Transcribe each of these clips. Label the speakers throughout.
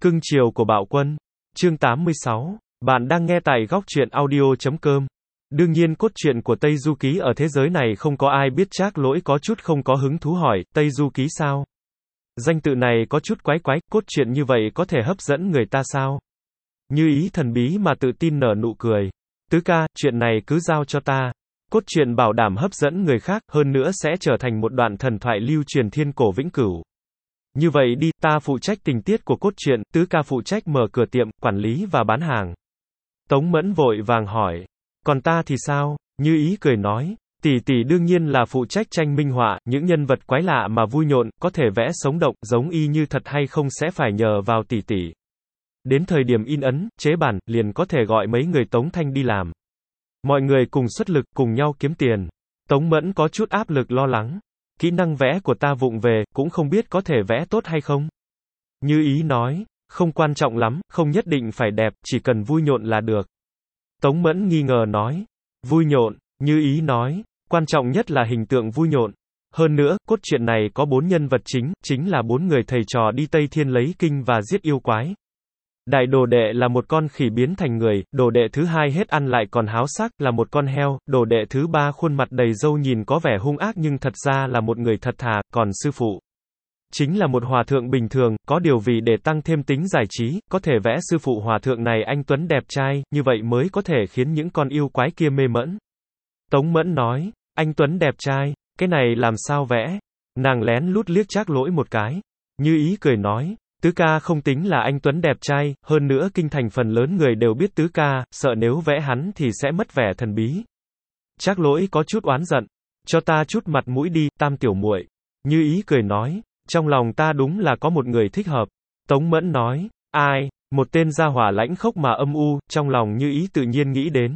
Speaker 1: Cưng chiều của Bạo Quân. Chương 86. Bạn đang nghe tại góc truyện audio.com. Đương nhiên cốt truyện của Tây Du Ký ở thế giới này không có ai biết. Trác Lỗi có chút không có hứng thú hỏi, Tây Du Ký sao? Danh tự này có chút quái quái, cốt truyện như vậy có thể hấp dẫn người ta sao? Như Ý thần bí mà tự tin nở nụ cười. Tứ ca, chuyện này cứ giao cho ta. Cốt truyện bảo đảm hấp dẫn người khác, hơn nữa sẽ trở thành một đoạn thần thoại lưu truyền thiên cổ vĩnh cửu. Như vậy đi, ta phụ trách tình tiết của cốt truyện, tứ ca phụ trách mở cửa tiệm, quản lý và bán hàng. Tống Mẫn vội vàng hỏi. Còn ta thì sao? Như Ý cười nói. Tỷ tỷ đương nhiên là phụ trách tranh minh họa, những nhân vật quái lạ mà vui nhộn, có thể vẽ sống động, giống y như thật hay không sẽ phải nhờ vào tỷ tỷ. Đến thời điểm in ấn, chế bản, liền có thể gọi mấy người Tống Thanh đi làm. Mọi người cùng xuất lực, cùng nhau kiếm tiền. Tống Mẫn có chút áp lực lo lắng. Kỹ năng vẽ của ta vụng về, cũng không biết có thể vẽ tốt hay không. Như Ý nói, không quan trọng lắm, không nhất định phải đẹp, chỉ cần vui nhộn là được. Tống Mẫn nghi ngờ nói, vui nhộn, Như Ý nói, quan trọng nhất là hình tượng vui nhộn. Hơn nữa, cốt truyện này có 4 nhân vật chính là 4 người thầy trò đi Tây Thiên lấy kinh và giết yêu quái. Đại đồ đệ là một con khỉ biến thành người, đồ đệ thứ hai hết ăn lại còn háo sắc, là một con heo, đồ đệ thứ ba khuôn mặt đầy râu nhìn có vẻ hung ác nhưng thật ra là một người thật thà, còn sư phụ chính là một hòa thượng bình thường, có điều vì để tăng thêm tính giải trí, có thể vẽ sư phụ hòa thượng này anh tuấn đẹp trai, như vậy mới có thể khiến những con yêu quái kia mê mẩn. Tống Mẫn nói, anh tuấn đẹp trai, cái này làm sao vẽ? Nàng lén lút liếc Trác Lỗi một cái. Như Ý cười nói, tứ ca không tính là anh tuấn đẹp trai, hơn nữa kinh thành phần lớn người đều biết tứ ca, sợ nếu vẽ hắn thì sẽ mất vẻ thần bí. Trác Lỗi có chút oán giận, cho ta chút mặt mũi đi, Tam tiểu muội. Như Ý cười nói, trong lòng ta đúng là có một người thích hợp. Tống Mẫn nói, ai? Một tên gia hỏa lãnh khốc mà âm u, trong lòng Như Ý tự nhiên nghĩ đến.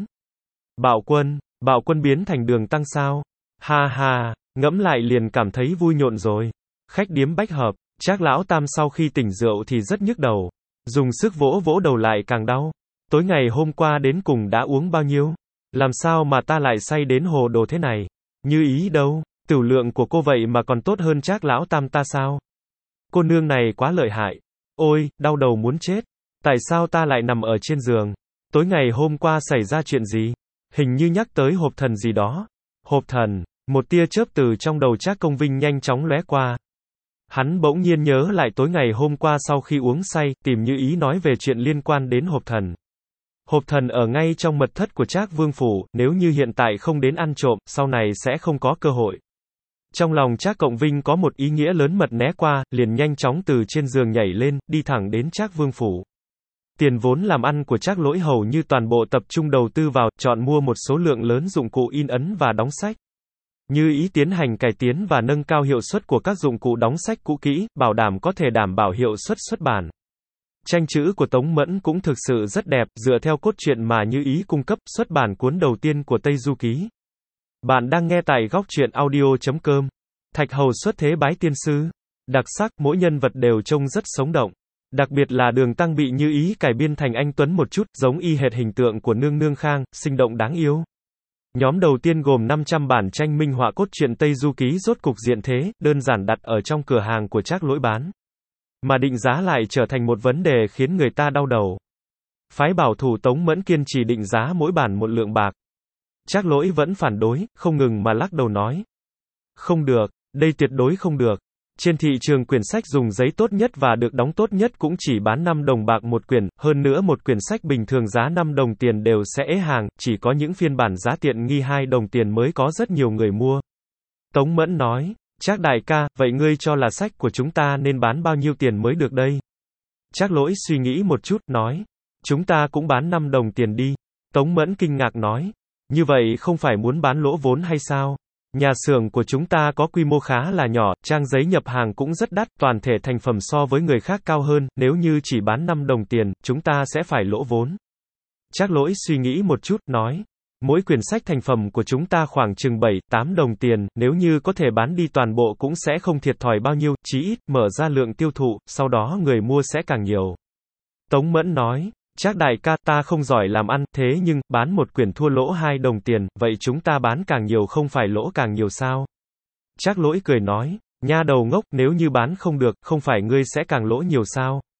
Speaker 1: Bạo Quân biến thành Đường Tăng sao? Ha ha, ngẫm lại liền cảm thấy vui nhộn rồi. Khách điếm Bách Hợp. Trác lão tam sau khi tỉnh rượu thì rất nhức đầu. Dùng sức vỗ vỗ đầu lại càng đau. Tối ngày hôm qua đến cùng đã uống bao nhiêu? Làm sao mà ta lại say đến hồ đồ thế này? Như Ý đâu? Tửu lượng của cô vậy mà còn tốt hơn Trác lão tam ta sao? Cô nương này quá lợi hại. Ôi, đau đầu muốn chết. Tại sao ta lại nằm ở trên giường? Tối ngày hôm qua xảy ra chuyện gì? Hình như nhắc tới hộp thần gì đó. Hộp thần. Một tia chớp từ trong đầu Trác Công Vinh nhanh chóng lóe qua. Hắn bỗng nhiên nhớ lại tối ngày hôm qua sau khi uống say, tìm Như Ý nói về chuyện liên quan đến hộp thần. Hộp thần ở ngay trong mật thất của Trác Vương phủ, nếu như hiện tại không đến ăn trộm, sau này sẽ không có cơ hội. Trong lòng Trác Cộng Vinh có một ý nghĩa lớn mật né qua, liền nhanh chóng từ trên giường nhảy lên, đi thẳng đến Trác Vương phủ. Tiền vốn làm ăn của Trác Lỗi hầu như toàn bộ tập trung đầu tư vào, chọn mua một số lượng lớn dụng cụ in ấn và đóng sách. Như Ý tiến hành cải tiến và nâng cao hiệu suất của các dụng cụ đóng sách cũ kỹ, bảo đảm có thể đảm bảo hiệu suất xuất bản. Tranh chữ của Tống Mẫn cũng thực sự rất đẹp, dựa theo cốt truyện mà Như Ý cung cấp, xuất bản cuốn đầu tiên của Tây Du Ký. Bạn đang nghe tại góc truyện audio.com. Thạch hầu xuất thế bái tiên sư. Đặc sắc, mỗi nhân vật đều trông rất sống động. Đặc biệt là Đường Tăng bị Như Ý cải biên thành anh tuấn một chút, giống y hệt hình tượng của Nương Nương Khang, sinh động đáng yêu. Nhóm đầu tiên gồm 500 bản tranh minh họa cốt truyện Tây Du Ký rốt cục diện thế, đơn giản đặt ở trong cửa hàng của Trác Lỗi bán. Mà định giá lại trở thành một vấn đề khiến người ta đau đầu. Phái bảo thủ Tống Mẫn kiên trì định giá mỗi bản 1 lượng bạc. Trác Lỗi vẫn phản đối, không ngừng mà lắc đầu nói. Không được, đây tuyệt đối không được. Trên thị trường quyển sách dùng giấy tốt nhất và được đóng tốt nhất cũng chỉ bán 5 đồng bạc một quyển, hơn nữa một quyển sách bình thường giá 5 đồng tiền đều sẽ ế hàng, chỉ có những phiên bản giá tiện nghi 2 đồng tiền mới có rất nhiều người mua. Tống Mẫn nói, Trác đại ca, vậy ngươi cho là sách của chúng ta nên bán bao nhiêu tiền mới được đây? Trác Lỗi suy nghĩ một chút, nói, chúng ta cũng bán 5 đồng tiền đi. Tống Mẫn kinh ngạc nói, như vậy không phải muốn bán lỗ vốn hay sao? Nhà xưởng của chúng ta có quy mô khá là nhỏ, trang giấy nhập hàng cũng rất đắt, toàn thể thành phẩm so với người khác cao hơn, nếu như chỉ bán 5 đồng tiền, chúng ta sẽ phải lỗ vốn. Trác Lỗi suy nghĩ một chút, nói, mỗi quyển sách thành phẩm của chúng ta khoảng chừng 7-8 đồng tiền, nếu như có thể bán đi toàn bộ cũng sẽ không thiệt thòi bao nhiêu, chí ít, mở ra lượng tiêu thụ, sau đó người mua sẽ càng nhiều. Tống Mẫn nói, Trác đại ca, ta không giỏi làm ăn, thế nhưng, bán một quyển thua lỗ 2 đồng tiền, vậy chúng ta bán càng nhiều không phải lỗ càng nhiều sao? Trác Lỗi cười nói, nha đầu ngốc, nếu như bán không được, không phải ngươi sẽ càng lỗ nhiều sao?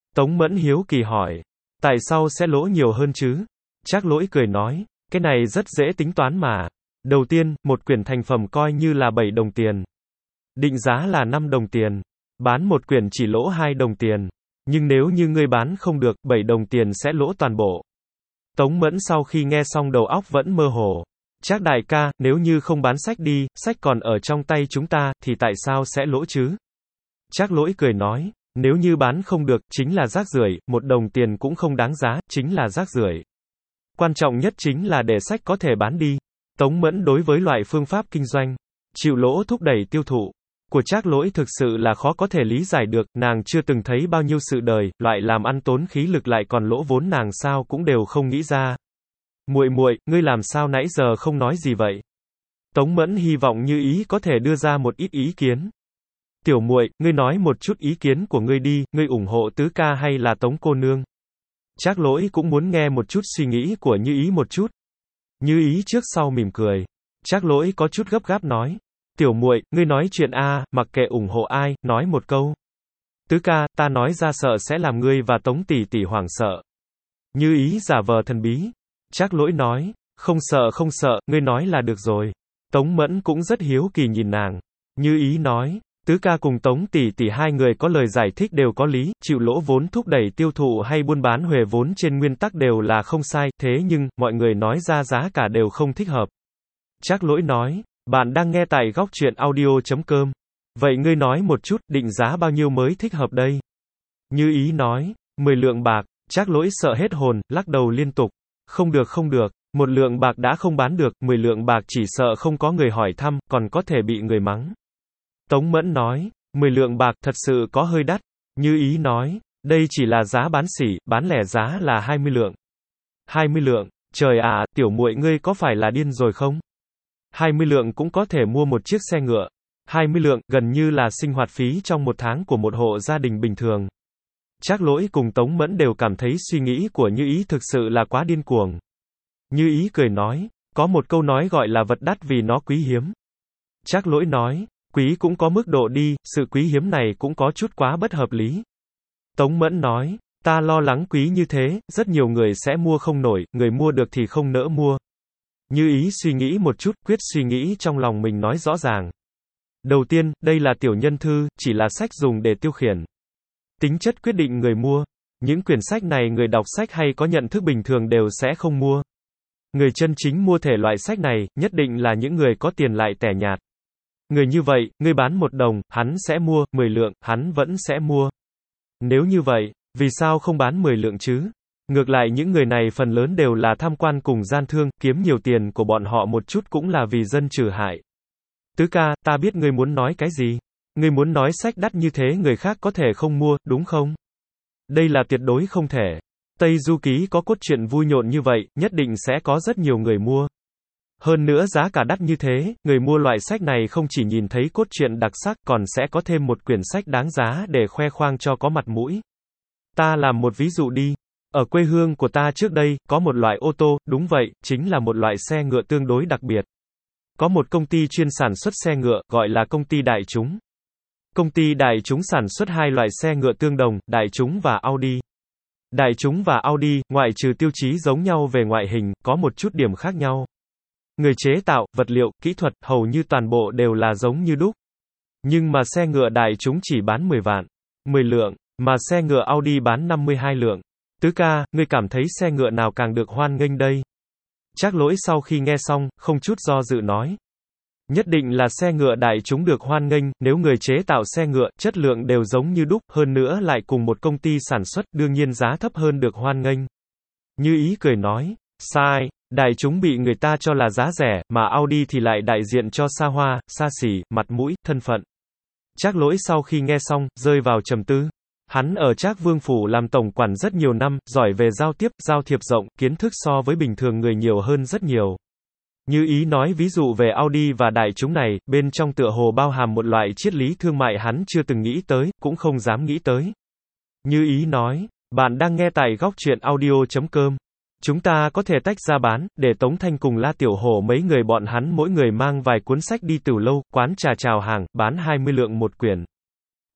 Speaker 1: Tống Mẫn hiếu kỳ hỏi. Tại sao sẽ lỗ nhiều hơn chứ? Trác Lỗi cười nói. Cái này rất dễ tính toán mà. Đầu tiên, một quyển thành phẩm coi như là 7 đồng tiền. Định giá là 5 đồng tiền. Bán một quyển chỉ lỗ 2 đồng tiền. Nhưng nếu như ngươi bán không được, 7 đồng tiền sẽ lỗ toàn bộ. Tống Mẫn sau khi nghe xong đầu óc vẫn mơ hồ. Trác đại ca, nếu như không bán sách đi, sách còn ở trong tay chúng ta, thì tại sao sẽ lỗ chứ? Trác Lỗi cười nói, nếu như bán không được, chính là rác rưởi, 1 đồng tiền cũng không đáng giá, chính là rác rưởi. Quan trọng nhất chính là để sách có thể bán đi. Tống Mẫn đối với loại phương pháp kinh doanh, chịu lỗ thúc đẩy tiêu thụ của Trác Lỗi thực sự là khó có thể lý giải được, nàng chưa từng thấy bao nhiêu sự đời, loại làm ăn tốn khí lực lại còn lỗ vốn nàng sao cũng đều không nghĩ ra. Muội muội, ngươi làm sao nãy giờ không nói gì vậy? Tống Mẫn hy vọng Như Ý có thể đưa ra một ít ý kiến. Tiểu muội, ngươi nói một chút ý kiến của ngươi đi, ngươi ủng hộ Tứ ca hay là Tống cô nương? Trác Lỗi cũng muốn nghe một chút suy nghĩ của Như Ý một chút. Như Ý trước sau mỉm cười. Trác Lỗi có chút gấp gáp nói. Tiểu muội, ngươi nói chuyện a, mặc kệ ủng hộ ai, nói một câu. Tứ ca, ta nói ra sợ sẽ làm ngươi và Tống tỷ tỷ hoảng sợ. Như Ý giả vờ thần bí. Trác Lỗi nói, không sợ, ngươi nói là được rồi. Tống Mẫn cũng rất hiếu kỳ nhìn nàng. Như Ý nói, Tứ ca cùng Tống tỷ tỷ hai người có lời giải thích đều có lý, chịu lỗ vốn thúc đẩy tiêu thụ hay buôn bán huề vốn trên nguyên tắc đều là không sai, thế nhưng, mọi người nói ra giá cả đều không thích hợp. Trác Lỗi nói, bạn đang nghe tại góc truyện audio.com. Vậy ngươi nói một chút, định giá bao nhiêu mới thích hợp đây? Như Ý nói, 10 lượng bạc. Trác Lỗi sợ hết hồn, lắc đầu liên tục. Không được, 1 lượng bạc đã không bán được, 10 lượng bạc chỉ sợ không có người hỏi thăm, còn có thể bị người mắng. Tống Mẫn nói, 10 lượng bạc thật sự có hơi đắt. Như Ý nói, đây chỉ là giá bán sỉ, bán lẻ giá là 20 lượng. 20 lượng, trời ạ, tiểu muội ngươi có phải là điên rồi không? 20 lượng cũng có thể mua một chiếc xe ngựa. 20 lượng, gần như là sinh hoạt phí trong một tháng của một hộ gia đình bình thường. Trác Lỗi cùng Tống Mẫn đều cảm thấy suy nghĩ của Như Ý thực sự là quá điên cuồng. Như Ý cười nói, có một câu nói gọi là vật đắt vì nó quý hiếm. Trác Lỗi nói, quý cũng có mức độ đi, sự quý hiếm này cũng có chút quá bất hợp lý. Tống Mẫn nói, ta lo lắng quý như thế, rất nhiều người sẽ mua không nổi, người mua được thì không nỡ mua. Như Ý suy nghĩ một chút, quyết suy nghĩ trong lòng mình nói rõ ràng. Đầu tiên, đây là tiểu nhân thư, chỉ là sách dùng để tiêu khiển. Tính chất quyết định người mua. Những quyển sách này người đọc sách hay có nhận thức bình thường đều sẽ không mua. Người chân chính mua thể loại sách này, nhất định là những người có tiền lại tẻ nhạt. Người như vậy, ngươi bán 1 đồng, hắn sẽ mua, 10 lượng, hắn vẫn sẽ mua. Nếu như vậy, vì sao không bán 10 lượng chứ? Ngược lại những người này phần lớn đều là tham quan cùng gian thương, kiếm nhiều tiền của bọn họ một chút cũng là vì dân trừ hại. Tứ ca, ta biết ngươi muốn nói cái gì. Ngươi muốn nói sách đắt như thế người khác có thể không mua, đúng không? Đây là tuyệt đối không thể. Tây Du Ký có cốt truyện vui nhộn như vậy, nhất định sẽ có rất nhiều người mua. Hơn nữa giá cả đắt như thế, người mua loại sách này không chỉ nhìn thấy cốt truyện đặc sắc còn sẽ có thêm một quyển sách đáng giá để khoe khoang cho có mặt mũi. Ta làm một ví dụ đi. Ở quê hương của ta trước đây, có một loại ô tô, đúng vậy, chính là một loại xe ngựa tương đối đặc biệt. Có một công ty chuyên sản xuất xe ngựa, gọi là công ty Đại Chúng. Công ty Đại Chúng sản xuất 2 loại xe ngựa tương đồng, Đại Chúng và Audi. Đại Chúng và Audi, ngoại trừ tiêu chí giống nhau về ngoại hình, có một chút điểm khác nhau. Người chế tạo, vật liệu, kỹ thuật, hầu như toàn bộ đều là giống như đúc. Nhưng mà xe ngựa Đại Chúng chỉ bán 10 lượng, mà xe ngựa Audi bán 52 lượng. Tứ ca, ngươi cảm thấy xe ngựa nào càng được hoan nghênh đây? Trác Lỗi sau khi nghe xong, không chút do dự nói. Nhất định là xe ngựa Đại Chúng được hoan nghênh, nếu người chế tạo xe ngựa, chất lượng đều giống như đúc, hơn nữa lại cùng một công ty sản xuất, đương nhiên giá thấp hơn được hoan nghênh. Như Ý cười nói, sai, Đại Chúng bị người ta cho là giá rẻ, mà Audi thì lại đại diện cho xa hoa, xa xỉ, mặt mũi, thân phận. Trác Lỗi sau khi nghe xong, rơi vào trầm tư. Hắn ở Trác Vương Phủ làm tổng quản rất nhiều năm, giỏi về giao tiếp, giao thiệp rộng, kiến thức so với bình thường người nhiều hơn rất nhiều. Như Ý nói ví dụ về Audi và Đại Chúng này, bên trong tựa hồ bao hàm một loại triết lý thương mại hắn chưa từng nghĩ tới, cũng không dám nghĩ tới. Như Ý nói, bạn đang nghe tại góc truyện audio.com. Chúng ta có thể tách ra bán, để Tống Thanh cùng La Tiểu Hổ mấy người bọn hắn mỗi người mang vài cuốn sách đi tửu lâu, quán trà chào hàng, bán 20 lượng một quyển.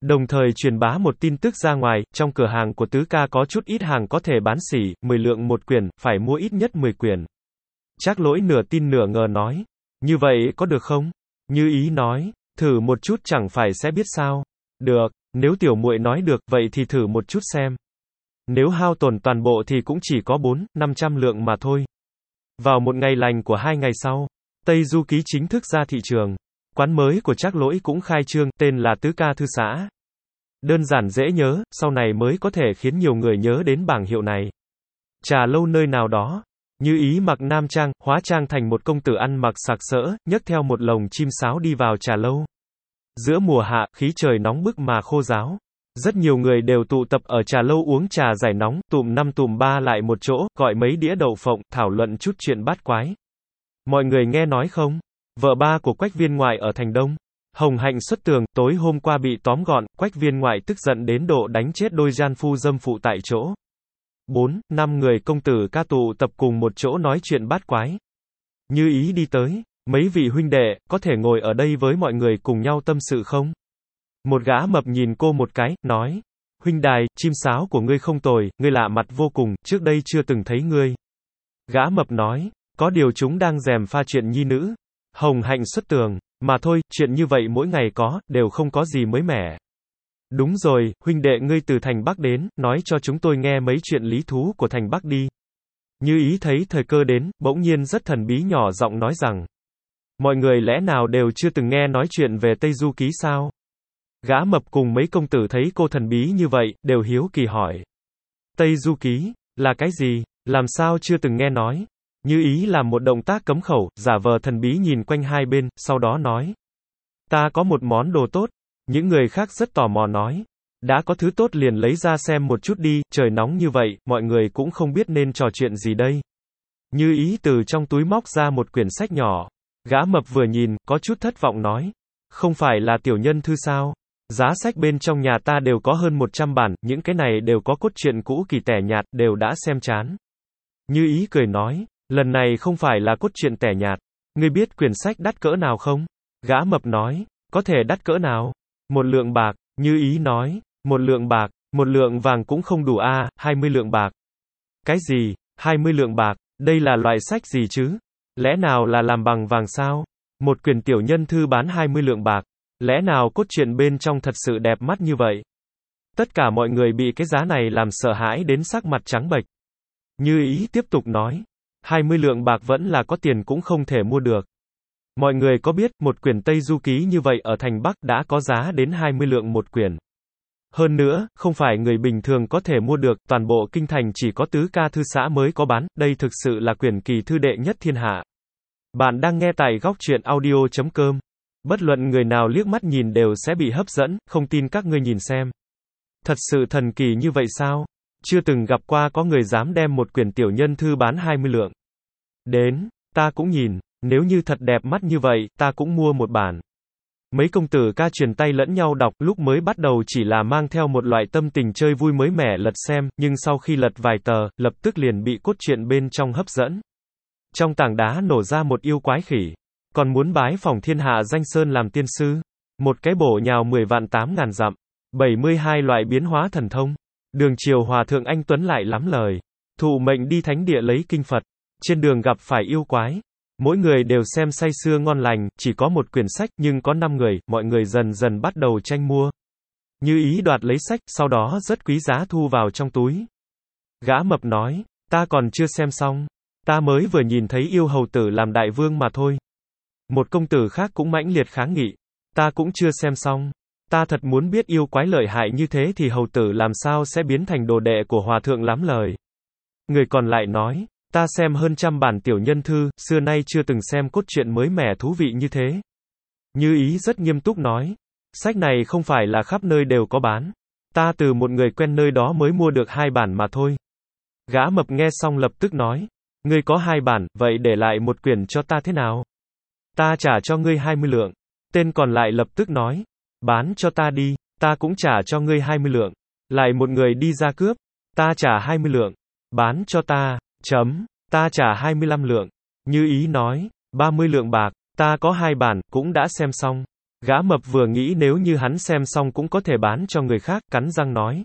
Speaker 1: Đồng thời truyền bá một tin tức ra ngoài, trong cửa hàng của Tứ ca có chút ít hàng có thể bán xỉ, 10 lượng một quyển, phải mua ít nhất 10 quyển. Trác Lỗi nửa tin nửa ngờ nói, như vậy có được không? Như Ý nói, thử một chút chẳng phải sẽ biết sao. Được, nếu tiểu muội nói được, vậy thì thử một chút xem. Nếu hao tổn toàn bộ thì cũng chỉ có 400-500 lượng mà thôi. Vào một ngày lành của 2 ngày sau, Tây Du Ký chính thức ra thị trường. Quán mới của Trác Lỗi cũng khai trương, tên là Tứ Ca Thư Xã. Đơn giản dễ nhớ, sau này mới có thể khiến nhiều người nhớ đến bảng hiệu này. Trà lâu nơi nào đó, Như Ý mặc nam trang, hóa trang thành một công tử ăn mặc sặc sỡ, nhấc theo một lồng chim sáo đi vào trà lâu. Giữa mùa hạ, khí trời nóng bức mà khô ráo. Rất nhiều người đều tụ tập ở trà lâu uống trà giải nóng, tụm năm tụm ba lại một chỗ, gọi mấy đĩa đậu phộng, thảo luận chút chuyện bát quái. Mọi người nghe nói không? Vợ ba của Quách viên ngoại ở thành Đông, Hồng Hạnh xuất tường, tối hôm qua bị tóm gọn, Quách viên ngoại tức giận đến độ đánh chết đôi gian phu dâm phụ tại chỗ. 4-5 người công tử ca tụ tập cùng một chỗ nói chuyện bát quái. Như Ý đi tới, mấy vị huynh đệ, có thể ngồi ở đây với mọi người cùng nhau tâm sự không? Một gã mập nhìn cô một cái, nói, huynh đài, chim sáo của ngươi không tồi, ngươi lạ mặt vô cùng, trước đây chưa từng thấy ngươi. Gã mập nói, có điều chúng đang gièm pha chuyện nhi nữ. Hồng Hạnh xuất tường, mà thôi, chuyện như vậy mỗi ngày có, đều không có gì mới mẻ. Đúng rồi, huynh đệ ngươi từ thành Bắc đến, nói cho chúng tôi nghe mấy chuyện lý thú của thành Bắc đi. Như Ý thấy thời cơ đến, bỗng nhiên rất thần bí nhỏ giọng nói rằng, mọi người lẽ nào đều chưa từng nghe nói chuyện về Tây Du Ký sao? Gã mập cùng mấy công tử thấy cô thần bí như vậy, đều hiếu kỳ hỏi. Tây Du Ký, là cái gì? Làm sao chưa từng nghe nói? Như Ý làm một động tác cấm khẩu, giả vờ thần bí nhìn quanh hai bên, sau đó nói. Ta có một món đồ tốt. Những người khác rất tò mò nói. Đã có thứ tốt liền lấy ra xem một chút đi, trời nóng như vậy, mọi người cũng không biết nên trò chuyện gì đây. Như Ý từ trong túi móc ra một quyển sách nhỏ. Gã mập vừa nhìn, có chút thất vọng nói. Không phải là tiểu nhân thư sao? Giá sách bên trong nhà ta đều có hơn 100 bản, những cái này đều có cốt truyện cũ kỳ tẻ nhạt, đều đã xem chán. Như Ý cười nói, lần này không phải là cốt truyện tẻ nhạt. Ngươi biết quyển sách đắt cỡ nào không? Gã mập nói, có thể đắt cỡ nào? 1 lượng bạc. Như Ý nói, 1 lượng bạc, 1 lượng vàng cũng không đủ a, 20 lượng bạc. Cái gì? 20 lượng bạc? Đây là loại sách gì chứ? Lẽ nào là làm bằng vàng sao? Một quyển tiểu nhân thư bán 20 lượng bạc. Lẽ nào cốt truyện bên trong thật sự đẹp mắt như vậy? Tất cả mọi người bị cái giá này làm sợ hãi đến sắc mặt trắng bệch. Như Ý tiếp tục nói, 20 lượng bạc vẫn là có tiền cũng không thể mua được. Mọi người có biết, một quyển Tây Du Ký như vậy ở thành Bắc đã có giá đến 20 lượng một quyển. Hơn nữa, không phải người bình thường có thể mua được, toàn bộ kinh thành chỉ có Tứ Ca Thư Xã mới có bán, đây thực sự là quyển kỳ thư đệ nhất thiên hạ. Bạn đang nghe tại góc truyện audio.com. Bất luận người nào liếc mắt nhìn đều sẽ bị hấp dẫn, không tin các ngươi nhìn xem. Thật sự thần kỳ như vậy sao? Chưa từng gặp qua có người dám đem một quyển tiểu nhân thư bán 20 lượng. Đến, ta cũng nhìn, nếu như thật đẹp mắt như vậy, ta cũng mua một bản. Mấy công tử ca truyền tay lẫn nhau đọc, lúc mới bắt đầu chỉ là mang theo một loại tâm tình chơi vui mới mẻ lật xem, nhưng sau khi lật vài tờ, lập tức liền bị cốt truyện bên trong hấp dẫn. Trong tảng đá nổ ra một yêu quái khỉ. Còn muốn bái phỏng thiên hạ danh sơn làm tiên sư. Một cái bổ nhào 10 vạn 8 ngàn dặm. 72 loại biến hóa thần thông. Đường chiều hòa thượng anh Tuấn lại lắm lời. Thụ mệnh đi thánh địa lấy kinh Phật. Trên đường gặp phải yêu quái. Mỗi người đều xem say sưa ngon lành, chỉ có một quyển sách nhưng có 5 người, mọi người dần dần bắt đầu tranh mua. Như Ý đoạt lấy sách, sau đó rất quý giá thu vào trong túi. Gã mập nói, ta còn chưa xem xong. Ta mới vừa nhìn thấy yêu hầu tử làm đại vương mà thôi. Một công tử khác cũng mãnh liệt kháng nghị. Ta cũng chưa xem xong. Ta thật muốn biết yêu quái lợi hại như thế thì hầu tử làm sao sẽ biến thành đồ đệ của hòa thượng lắm lời. Người còn lại nói, ta xem hơn 100 bản tiểu nhân thư, xưa nay chưa từng xem cốt truyện mới mẻ thú vị như thế. Như Ý rất nghiêm túc nói, sách này không phải là khắp nơi đều có bán. Ta từ một người quen nơi đó mới mua được 2 bản mà thôi. Gã mập nghe xong lập tức nói, ngươi có 2 bản, vậy để lại một quyển cho ta thế nào? Ta trả cho ngươi 20 lượng. Tên còn lại lập tức nói, bán cho ta đi, ta cũng trả cho ngươi 20 lượng. Lại một người đi ra cướp, ta trả 20 lượng. Bán cho ta, ta trả 25 lượng. Như Ý nói, 30 lượng bạc, ta có 2 bản, cũng đã xem xong. Gã mập vừa nghĩ nếu như hắn xem xong cũng có thể bán cho người khác, cắn răng nói.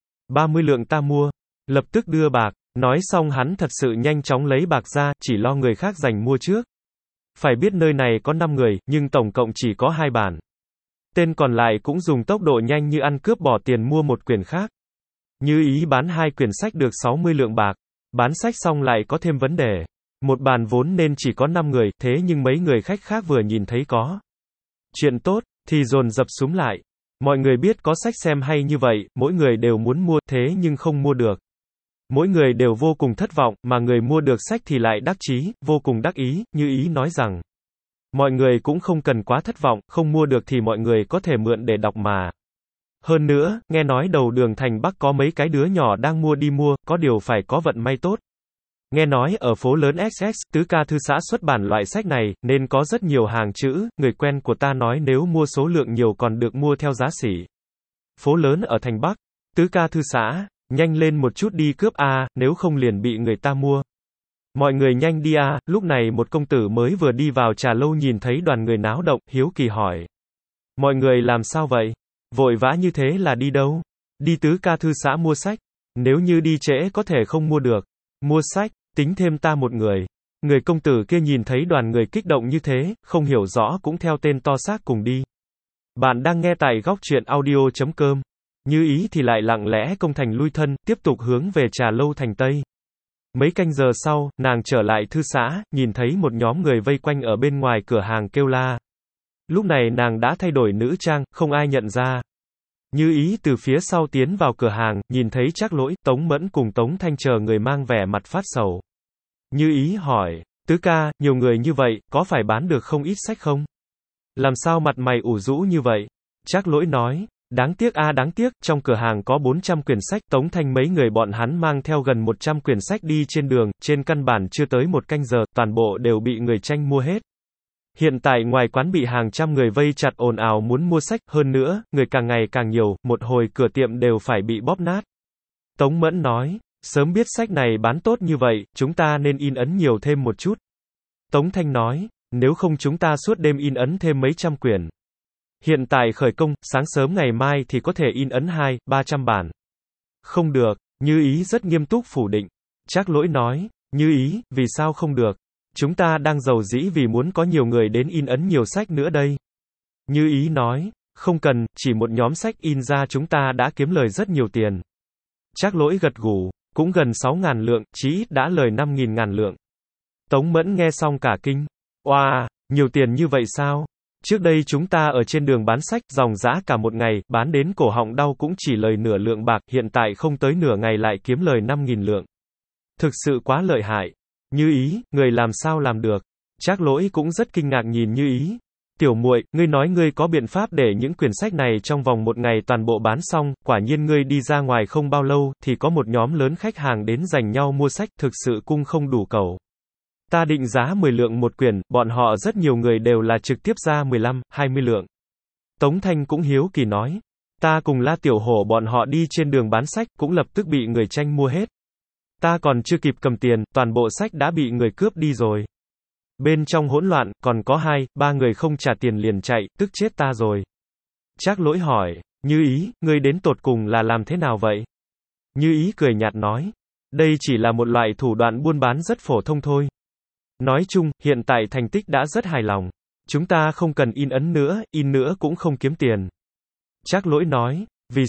Speaker 1: 30 lượng ta mua. Lập tức đưa bạc. Nói xong hắn thật sự nhanh chóng lấy bạc ra, chỉ lo người khác giành mua trước. Phải biết nơi này có 5 người, nhưng tổng cộng chỉ có 2 bản. Tên còn lại cũng dùng tốc độ nhanh như ăn cướp bỏ tiền mua một quyển khác. Như ý bán 2 quyển sách được 60 lượng bạc. Bán sách xong lại có thêm vấn đề. Một bàn vốn nên chỉ có 5 người, thế nhưng mấy người khách khác vừa nhìn thấy có chuyện tốt, thì dồn dập súm lại. Mọi người biết có sách xem hay như vậy, mỗi người đều muốn mua, thế nhưng không mua được. Mỗi người đều vô cùng thất vọng, mà người mua được sách thì lại đắc chí, vô cùng đắc ý, Như ý nói rằng. Mọi người cũng không cần quá thất vọng, không mua được thì mọi người có thể mượn để đọc mà. Hơn nữa, nghe nói đầu đường thành Bắc có mấy cái đứa nhỏ đang mua đi mua, có điều phải có vận may tốt. Nghe nói ở phố lớn XX, Tứ Ca Thư Xã xuất bản loại sách này, nên có rất nhiều hàng chữ, người quen của ta nói nếu mua số lượng nhiều còn được mua theo giá sỉ. Phố lớn ở thành Bắc, Tứ Ca Thư Xã, nhanh lên một chút đi cướp a, nếu không liền bị người ta mua. Mọi người nhanh đi a. Lúc này một công tử mới vừa đi vào trà lâu nhìn thấy đoàn người náo động, hiếu kỳ hỏi. Mọi người làm sao vậy? Vội vã như thế là đi đâu? Đi Tứ Ca Thư Xã mua sách. Nếu như đi trễ có thể không mua được. Mua sách, tính thêm ta một người. Người công tử kia nhìn thấy đoàn người kích động như thế, không hiểu rõ cũng theo tên to xác cùng đi. Bạn đang nghe tại góc truyện audio.com. Như ý thì lại lặng lẽ công thành lui thân, tiếp tục hướng về trà lâu thành Tây. Mấy canh giờ sau, nàng trở lại thư xã, nhìn thấy một nhóm người vây quanh ở bên ngoài cửa hàng kêu la. Lúc này nàng đã thay đổi nữ trang, không ai nhận ra. Như ý từ phía sau tiến vào cửa hàng, nhìn thấy Trác Lỗi, Tống Mẫn cùng Tống Thanh chờ người mang vẻ mặt phát sầu. Như ý hỏi, Tứ ca, nhiều người như vậy, có phải bán được không ít sách không? Làm sao mặt mày ủ rũ như vậy? Trác Lỗi nói, đáng tiếc a đáng tiếc, trong cửa hàng có 400 quyển sách, Tống Thanh mấy người bọn hắn mang theo gần 100 quyển sách đi trên đường, trên căn bản chưa tới một canh giờ, toàn bộ đều bị người tranh mua hết. Hiện tại ngoài quán bị hàng trăm người vây chặt ồn ào muốn mua sách, hơn nữa, người càng ngày càng nhiều, một hồi cửa tiệm đều phải bị bóp nát. Tống Mẫn nói, sớm biết sách này bán tốt như vậy, chúng ta nên in ấn nhiều thêm một chút. Tống Thanh nói, nếu không chúng ta suốt đêm in ấn thêm mấy trăm quyển. Hiện tại khởi công, sáng sớm ngày mai thì có thể in ấn 200-300 bản. Không được, Như ý rất nghiêm túc phủ định. Trác Lỗi nói, Như ý, vì sao không được? Chúng ta đang giàu dĩ vì muốn có nhiều người đến in ấn nhiều sách nữa đây. Như ý nói, không cần, chỉ một nhóm sách in ra chúng ta đã kiếm lời rất nhiều tiền. Trác Lỗi gật gù, cũng gần 6.000 lượng, chí ít đã lời 5.000 lượng. Tống Mẫn nghe xong cả kinh. Oa, nhiều tiền như vậy sao? Trước đây chúng ta ở trên đường bán sách, dòng dã cả một ngày, bán đến cổ họng đau cũng chỉ lời nửa lượng bạc, hiện tại không tới nửa ngày lại kiếm lời 5.000 lượng. Thực sự quá lợi hại. Như ý, người làm sao làm được? Trác Lỗi cũng rất kinh ngạc nhìn Như ý. Tiểu muội, ngươi nói ngươi có biện pháp để những quyển sách này trong vòng một ngày toàn bộ bán xong, quả nhiên ngươi đi ra ngoài không bao lâu, thì có một nhóm lớn khách hàng đến giành nhau mua sách, thực sự cung không đủ cầu. Ta định giá 10 lượng một quyển, bọn họ rất nhiều người đều là trực tiếp ra 15-20 lượng. Tống Thanh cũng hiếu kỳ nói, ta cùng La Tiểu Hổ bọn họ đi trên đường bán sách, cũng lập tức bị người tranh mua hết. Ta còn chưa kịp cầm tiền, toàn bộ sách đã bị người cướp đi rồi. Bên trong hỗn loạn, còn có 2-3 người không trả tiền liền chạy, tức chết ta rồi. Trác Lỗi hỏi, Như ý, ngươi đến tột cùng là làm thế nào vậy? Như ý cười nhạt nói, đây chỉ là một loại thủ đoạn buôn bán rất phổ thông thôi. Nói chung, hiện tại thành tích đã rất hài lòng. Chúng ta không cần in nữa cũng không kiếm tiền. Trác Lỗi nói,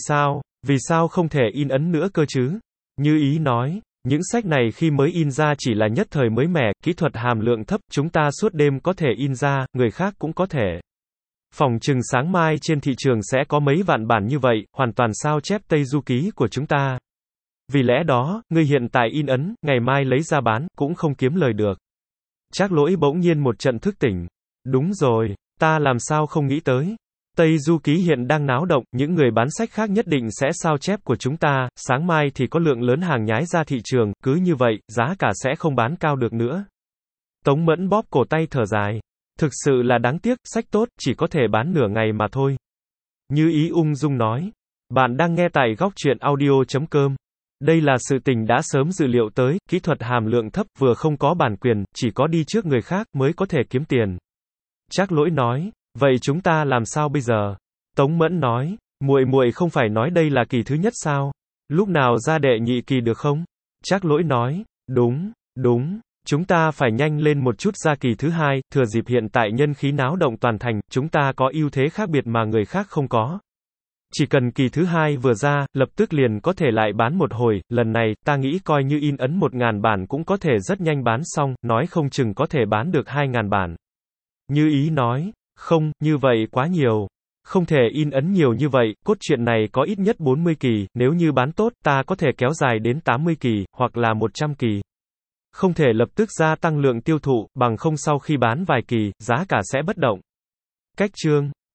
Speaker 1: vì sao không thể in ấn nữa cơ chứ? Như ý nói, những sách này khi mới in ra chỉ là nhất thời mới mẻ, kỹ thuật hàm lượng thấp, chúng ta suốt đêm có thể in ra, người khác cũng có thể. Phỏng chừng sáng mai trên thị trường sẽ có mấy vạn bản như vậy, hoàn toàn sao chép Tây Du Ký của chúng ta. Vì lẽ đó, ngươi hiện tại in ấn, ngày mai lấy ra bán, cũng không kiếm lời được. Trác Lỗi bỗng nhiên một trận thức tỉnh. Đúng rồi, ta làm sao không nghĩ tới. Tây Du Ký hiện đang náo động, những người bán sách khác nhất định sẽ sao chép của chúng ta, sáng mai thì có lượng lớn hàng nhái ra thị trường, cứ như vậy, giá cả sẽ không bán cao được nữa. Tống Mẫn bóp cổ tay thở dài. Thực sự là đáng tiếc, sách tốt, chỉ có thể bán nửa ngày mà thôi. Như ý ung dung nói. Bạn đang nghe tại góc truyện audio.com. Đây là sự tình đã sớm dự liệu tới, kỹ thuật hàm lượng thấp, vừa không có bản quyền, chỉ có đi trước người khác mới có thể kiếm tiền. Trác Lỗi nói, Vậy chúng ta làm sao bây giờ? Tống Mẫn nói, muội không phải nói đây là kỳ thứ nhất sao? Lúc nào ra đệ nhị kỳ được không? Trác Lỗi nói, đúng. Chúng ta phải nhanh lên một chút ra kỳ thứ hai, thừa dịp hiện tại nhân khí náo động toàn thành, chúng ta có ưu thế khác biệt mà người khác không có. Chỉ cần kỳ thứ hai vừa ra, lập tức liền có thể lại bán một hồi, lần này, ta nghĩ coi như in ấn 1.000 bản cũng có thể rất nhanh bán xong, nói không chừng có thể bán được 2.000 bản. Như Ý nói, không, như vậy quá nhiều. Không thể in ấn nhiều như vậy, cốt truyện này có ít nhất 40 kỳ, nếu như bán tốt, ta có thể kéo dài đến 80 kỳ, hoặc là 100 kỳ. Không thể lập tức gia tăng lượng tiêu thụ, bằng không sau khi bán vài kỳ, giá cả sẽ bất động. Cách chương